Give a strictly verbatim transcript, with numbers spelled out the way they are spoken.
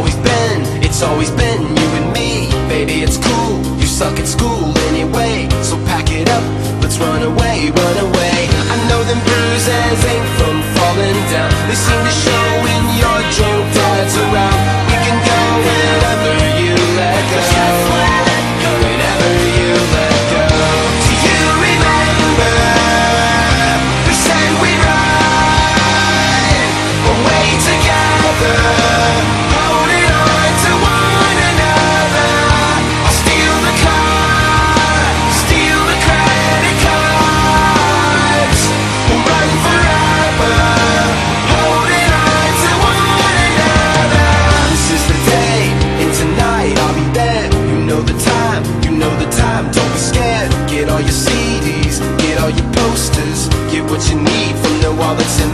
always been, it's always been you and me. Baby, it's cool, you suck at school anyway. So pack it up, let's run away, run away. I know them bruises ain't from falling down, they seem to show when your drunk dad's around. We can go whenever you let go, whenever you let go. Do you remember we said we'd run away together, holding on to one another? I'll steal the car, steal the credit cards, we'll run forever, holding on to one another. This is the day, and tonight I'll be there. You know the time, you know the time, don't be scared. Get all your C Ds, get all your posters, get what you need from the wallets in